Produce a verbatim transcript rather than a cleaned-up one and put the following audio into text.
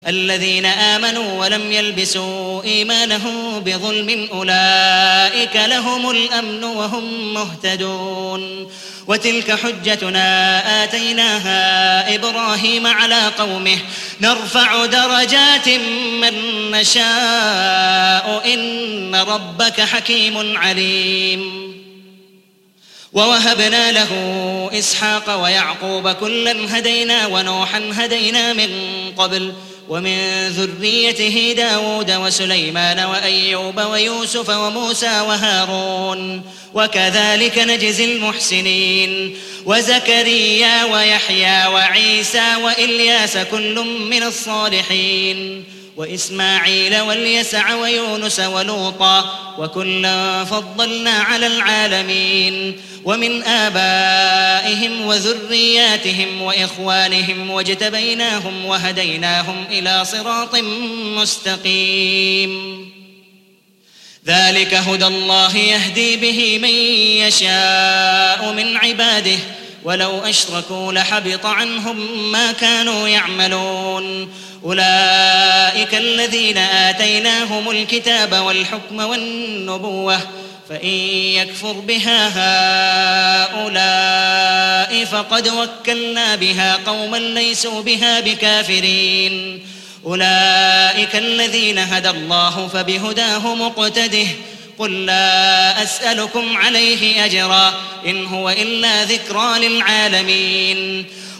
الذين آمنوا ولم يلبسوا إيمانهم بظلم أولئك لهم الأمن وهم مهتدون. وتلك حجتنا آتيناها إبراهيم على قومه نرفع درجات من نشاء إن ربك حكيم عليم. ووهبنا له إسحاق ويعقوب كلا هدينا ونوحا هدينا من قبل ومن ذريته داود وسليمان وأيوب ويوسف وموسى وهارون وكذلك نجزي المحسنين. وزكريا ويحيى وعيسى وإلياس كل من الصالحين وإسماعيل واليسع ويونس ولوطا وكلا فضلنا على العالمين. ومن آبائهم وذرياتهم وإخوانهم واجتبيناهم وهديناهم إلى صراط مستقيم. ذلك هدى الله يهدي به من يشاء من عباده ولو أشركوا لحبط عنهم ما كانوا يعملون. أولئك الذين آتيناهم الكتاب والحكم والنبوة فإن يكفر بها هؤلاء فقد وكلنا بها قوما ليسوا بها بكافرين. أولئك الذين هدى الله فبهداه مقتده. قل لا أسألكم عليه أجرا إن هو إلا ذكرى للعالمين.